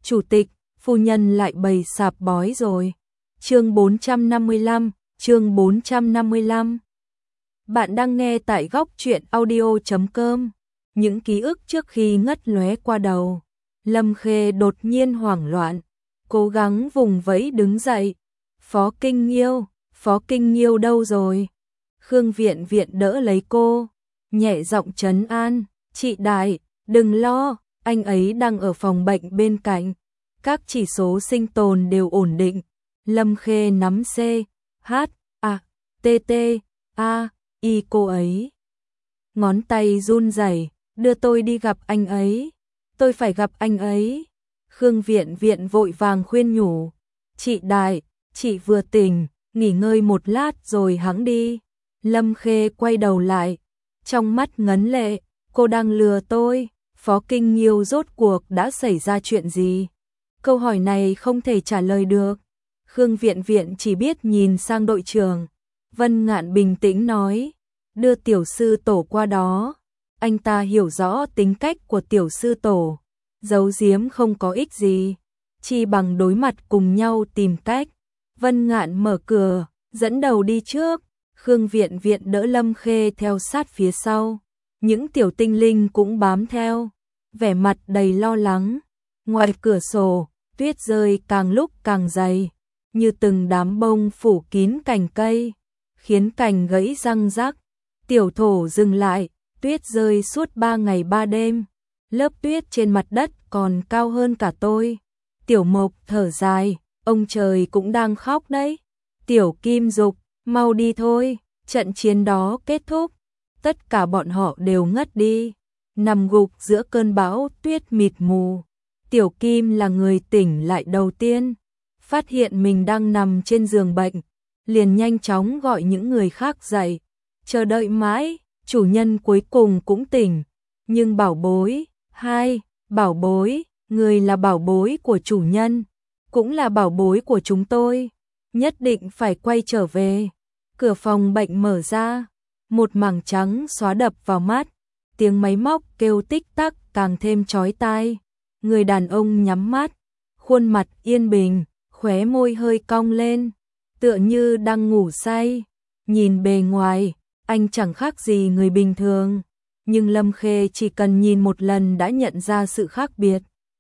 chủ tịch, phu nhân lại bày sạp bói rồi. Chương 455, chương 455. Bạn đang nghe tại góc truyện audio.com. Những ký ức trước khi ngất lóe qua đầu. Lâm Khê đột nhiên hoảng loạn, cố gắng vùng vẫy đứng dậy. Phó Kinh Nghiêu đâu rồi? Khương Viện Viện đỡ lấy cô, nhẹ giọng trấn an, chị Đại, đừng lo, anh ấy đang ở phòng bệnh bên cạnh. Các chỉ số sinh tồn đều ổn định. Lâm Khê nắm C, H, A, T, T, A, I cô ấy. Ngón tay run rẩy, đưa tôi đi gặp anh ấy. Tôi phải gặp anh ấy. Khương Viện Viện vội vàng khuyên nhủ. Chị Đại, chị vừa tỉnh, nghỉ ngơi một lát rồi hẵng đi. Lâm Khê quay đầu lại, trong mắt ngấn lệ, cô đang lừa tôi. Phó Kinh Nghiêu rốt cuộc đã xảy ra chuyện gì? Câu hỏi này không thể trả lời được. Khương Viện Viện chỉ biết nhìn sang đội trưởng. Vân Ngạn bình tĩnh nói, đưa tiểu sư tổ qua đó. Anh ta hiểu rõ tính cách của tiểu sư tổ, giấu giếm không có ích gì, chỉ bằng đối mặt cùng nhau tìm cách. Vân Ngạn mở cửa, dẫn đầu đi trước. Khương Viện Viện đỡ Lâm Khê theo sát phía sau. Những tiểu tinh linh cũng bám theo, vẻ mặt đầy lo lắng. Ngoài cửa sổ, tuyết rơi càng lúc càng dày, như từng đám bông phủ kín cành cây, khiến cành gãy răng rắc. Tiểu Thổ dừng lại, tuyết rơi suốt 3 ngày 3 đêm, lớp tuyết trên mặt đất còn cao hơn cả tôi. Tiểu Mộc thở dài, ông trời cũng đang khóc đấy. Tiểu Kim dục, mau đi thôi, trận chiến đó kết thúc. Tất cả bọn họ đều ngất đi, nằm gục giữa cơn bão tuyết mịt mù. Tiểu Kim là người tỉnh lại đầu tiên, phát hiện mình đang nằm trên giường bệnh, liền nhanh chóng gọi những người khác dậy. Chờ đợi mãi, chủ nhân cuối cùng cũng tỉnh, nhưng bảo bối, bảo bối, người là bảo bối của chủ nhân, cũng là bảo bối của chúng tôi, nhất định phải quay trở về. Cửa phòng bệnh mở ra, một mảng trắng xóa đập vào mắt, tiếng máy móc kêu tích tắc càng thêm chói tai. Người đàn ông nhắm mắt, khuôn mặt yên bình, khóe môi hơi cong lên, tựa như đang ngủ say. Nhìn bề ngoài, anh chẳng khác gì người bình thường, nhưng Lâm Khê chỉ cần nhìn một lần đã nhận ra sự khác biệt.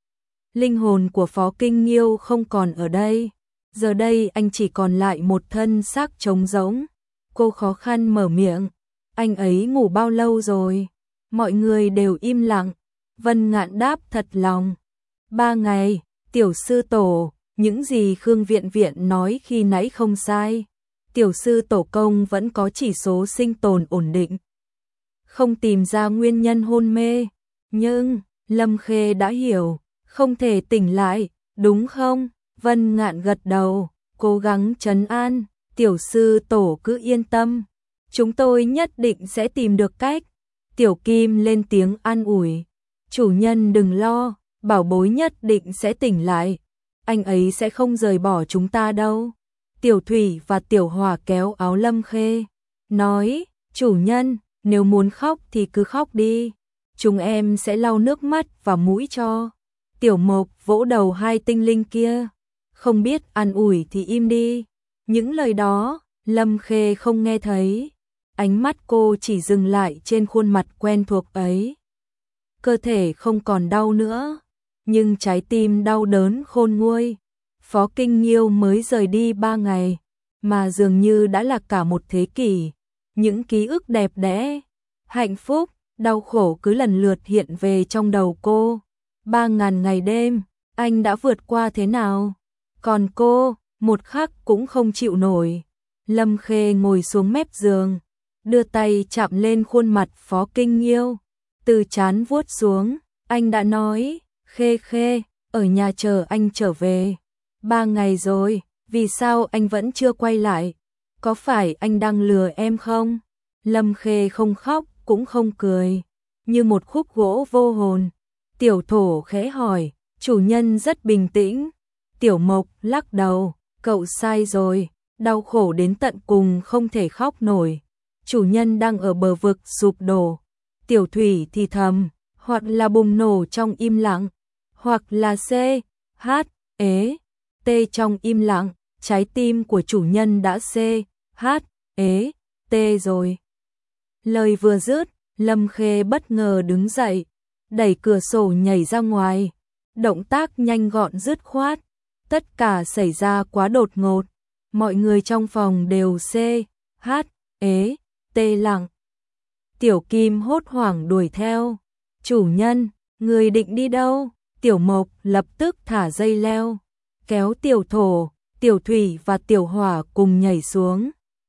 Linh hồn của Phó Kinh Nghiêu không còn ở đây, giờ đây anh chỉ còn lại một thân xác trống rỗng. Cô khó khăn mở miệng, anh ấy ngủ bao lâu rồi? Mọi người đều im lặng. Vân Ngạn đáp thật lòng, 3 ngày. Tiểu sư tổ, những gì Khương Viện Viện nói khi nãy không sai. Tiểu sư tổ công vẫn có chỉ số sinh tồn ổn định, không tìm ra nguyên nhân hôn mê. Nhưng Lâm Khê đã hiểu, không thể tỉnh lại, đúng không? Vân Ngạn gật đầu, cố gắng trấn an. Tiểu sư tổ cứ yên tâm, chúng tôi nhất định sẽ tìm được cách. Tiểu Kim lên tiếng an ủi, chủ nhân đừng lo, bảo bối nhất định sẽ tỉnh lại, anh ấy sẽ không rời bỏ chúng ta đâu. Tiểu Thủy và Tiểu Hỏa kéo áo Lâm Khê, nói, chủ nhân, nếu muốn khóc thì cứ khóc đi, chúng em sẽ lau nước mắt vào mũi cho. Tiểu Mộc vỗ đầu hai tinh linh kia, không biết an ủi thì im đi. Những lời đó, Lâm Khê không nghe thấy, ánh mắt cô chỉ dừng lại trên khuôn mặt quen thuộc ấy. Cơ thể không còn đau nữa, nhưng trái tim đau đớn khôn nguôi. Phó Kinh Nghiêu mới rời đi 3 ngày, mà dường như đã là cả một thế kỷ. Những ký ức đẹp đẽ, hạnh phúc, đau khổ cứ lần lượt hiện về trong đầu cô. 3.000 ngày đêm, anh đã vượt qua thế nào? Còn cô, một khắc cũng không chịu nổi. Lâm Khê ngồi xuống mép giường, đưa tay chạm lên khuôn mặt Phó Kinh Nghiêu, từ trán vuốt xuống. Anh đã nói, Khê Khê, ở nhà chờ anh trở về. 3 ngày rồi, vì sao anh vẫn chưa quay lại? Có phải anh đang lừa em không? Lâm Khê không khóc cũng không cười, như một khúc gỗ vô hồn. Tiểu Thổ khẽ hỏi, chủ nhân rất bình tĩnh. Tiểu Mộc lắc đầu, cậu sai rồi, đau khổ đến tận cùng không thể khóc nổi. Chủ nhân đang ở bờ vực sụp đổ. Tiểu Thủy thì thầm, hoặc là bùng nổ trong im lặng, hoặc là C, hát, ế, tê trong im lặng, trái tim của chủ nhân đã xê, hát, ế, tê rồi. Lời vừa dứt, Lâm Khê bất ngờ đứng dậy, đẩy cửa sổ nhảy ra ngoài, động tác nhanh gọn dứt khoát, tất cả xảy ra quá đột ngột, mọi người trong phòng đều xê, hát, ế, tê lặng. Tiểu Kim hốt hoảng đuổi theo, chủ nhân, người định đi đâu? Tiểu Mộc lập tức thả dây leo, kéo Tiểu Thổ, Tiểu Thủy và Tiểu Hỏa cùng nhảy xuống.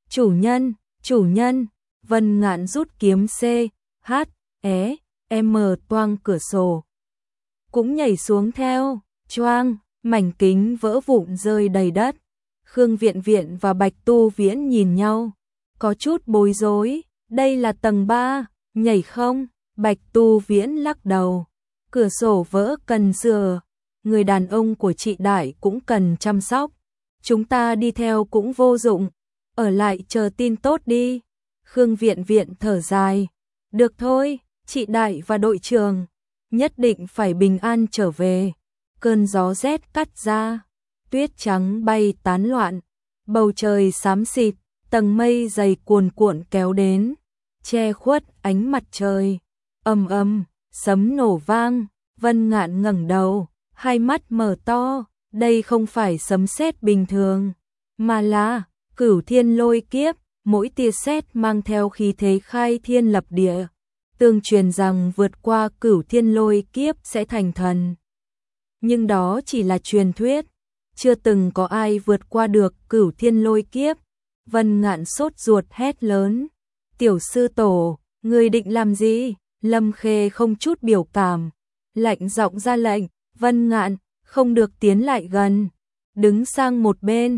Chủ nhân, Vân Ngạn rút kiếm C, H, E, M toang cửa sổ. Cũng nhảy xuống theo, choang, mảnh kính vỡ vụn rơi đầy đất. Khương Viện Viện và Bạch Tu Viễn nhìn nhau, có chút bối rối, đây là tầng 3, nhảy không? Bạch Tu Viễn lắc đầu, cửa sổ vỡ cần sửa, người đàn ông của chị Đại cũng cần chăm sóc, chúng ta đi theo cũng vô dụng, ở lại chờ tin tốt đi. Khương Viện Viện thở dài, được thôi, chị Đại và đội trưởng, nhất định phải bình an trở về. Cơn gió rét cắt ra, tuyết trắng bay tán loạn, bầu trời xám xịt, tầng mây dày cuồn cuộn kéo đến, che khuất ánh mặt trời. Ầm ầm, sấm nổ vang, Vân Ngạn ngẩng đầu, hai mắt mở to, đây không phải sấm sét bình thường, mà là Cửu Thiên Lôi Kiếp, mỗi tia sét mang theo khí thế khai thiên lập địa. Tương truyền rằng vượt qua Cửu Thiên Lôi Kiếp sẽ thành thần. Nhưng đó chỉ là truyền thuyết, chưa từng có ai vượt qua được Cửu Thiên Lôi Kiếp. Vân Ngạn sốt ruột hét lớn, tiểu sư tổ, ngươi định làm gì? Lâm Khê không chút biểu cảm, lạnh giọng ra lệnh, Vân Ngạn, không được tiến lại gần, đứng sang một bên.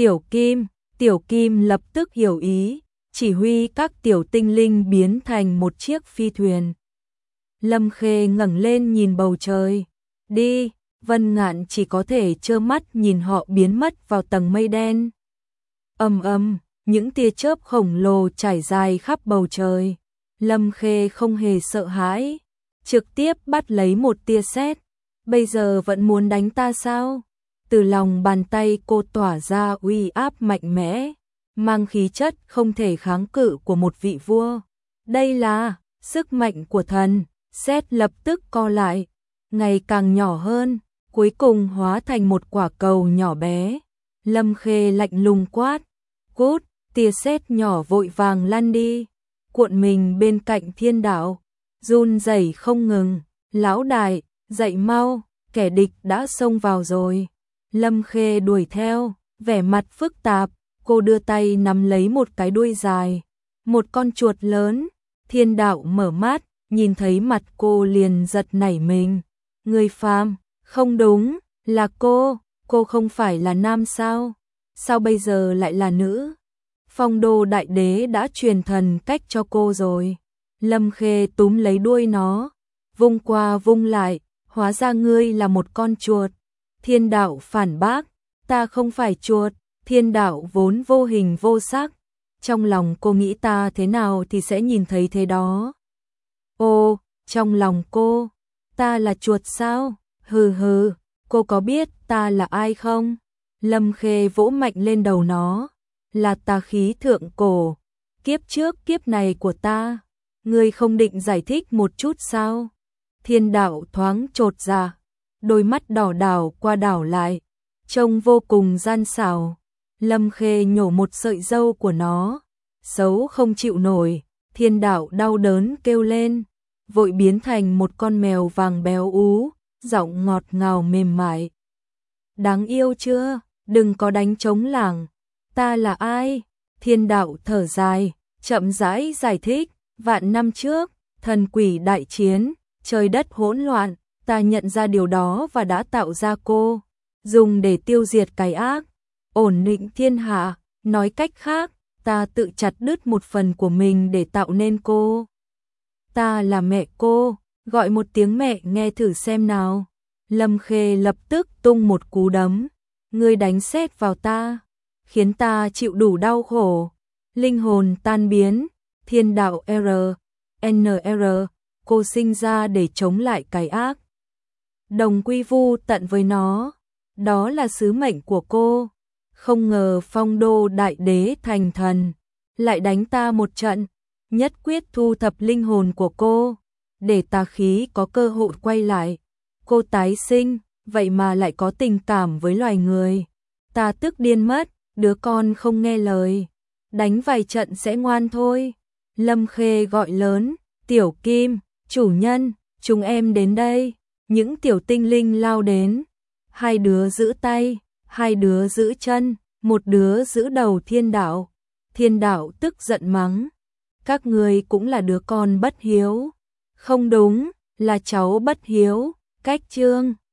Tiểu Kim lập tức hiểu ý, chỉ huy các tiểu tinh linh biến thành một chiếc phi thuyền. Lâm Khê ngẩng lên nhìn bầu trời, đi, Vân Ngạn chỉ có thể trơ mắt nhìn họ biến mất vào tầng mây đen. Ầm ầm, những tia chớp khổng lồ trải dài khắp bầu trời. Lâm Khê không hề sợ hãi, trực tiếp bắt lấy một tia sét. Bây giờ vẫn muốn đánh ta sao? Từ lòng bàn tay cô tỏa ra uy áp mạnh mẽ, mang khí chất không thể kháng cự của một vị vua. Đây là sức mạnh của thần. Sét lập tức co lại, ngày càng nhỏ hơn, cuối cùng hóa thành một quả cầu nhỏ bé. Lâm Khê lạnh lùng quát, cút, tia sét nhỏ vội vàng lăn đi, cuộn mình bên cạnh Thiên Đạo, run rẩy không ngừng. Lão đại, dậy mau, kẻ địch đã xông vào rồi. Lâm Khê đuổi theo, vẻ mặt phức tạp, cô đưa tay nắm lấy một cái đuôi dài, một con chuột lớn. Thiên Đạo mở mắt, nhìn thấy mặt cô liền giật nảy mình. Người phàm, không đúng, là cô không phải là nam sao? Sao bây giờ lại là nữ? Phong Đô Đại Đế đã truyền thần cách cho cô rồi. Lâm Khê túm lấy đuôi nó, vung qua vung lại, hóa ra ngươi là một con chuột. Thiên Đạo phản bác, ta không phải chuột. Thiên Đạo vốn vô hình vô sắc, trong lòng cô nghĩ ta thế nào thì sẽ nhìn thấy thế đó. Ô, trong lòng cô, ta là chuột sao? Hừ hừ, cô có biết ta là ai không? Lâm Khê vỗ mạnh lên đầu nó, là tà khí thượng cổ, kiếp trước kiếp này của ta, ngươi không định giải thích một chút sao? Thiên Đạo thoáng chột dạ, đôi mắt đỏ đảo qua đảo lại, trông vô cùng gian xảo. Lâm Khê nhổ một sợi râu của nó, xấu không chịu nổi. Thiên Đạo đau đớn kêu lên, vội biến thành một con mèo vàng béo ú, giọng ngọt ngào mềm mại. Đáng yêu chưa? Đừng có đánh trống lảng. Ta là ai? Thiên Đạo thở dài, chậm rãi giải thích. Vạn năm trước, thần quỷ đại chiến, trời đất hỗn loạn, ta nhận ra điều đó và đã tạo ra cô, dùng để tiêu diệt cái ác, ổn định thiên hạ. Nói cách khác, ta tự chặt đứt một phần của mình để tạo nên cô. Ta là mẹ cô, gọi một tiếng mẹ nghe thử xem nào. Lâm Khê lập tức tung một cú đấm, ngươi đánh sét vào ta, khiến ta chịu đủ đau khổ, linh hồn tan biến. Thiên Đạo NR, cô sinh ra để chống lại cái ác, đồng quy vu tận với nó. đó là sứ mệnh của cô. Không ngờ Phong Đô đại đế thành thần, lại đánh ta một trận, nhất quyết thu thập linh hồn của cô, để tà khí có cơ hội quay lại. Cô tái sinh, vậy mà lại có tình cảm với loài người. Ta tức điên mất, đứa con không nghe lời, đánh vài trận sẽ ngoan thôi. Lâm Khê gọi lớn, Tiểu Kim, chủ nhân, chúng em đến đây. Những tiểu tinh linh lao đến, hai đứa giữ tay, hai đứa giữ chân, một đứa giữ đầu Thiên Đạo. Thiên Đạo tức giận mắng, các ngươi cũng là đứa con bất hiếu. Không đúng, là cháu bất hiếu. Cách chương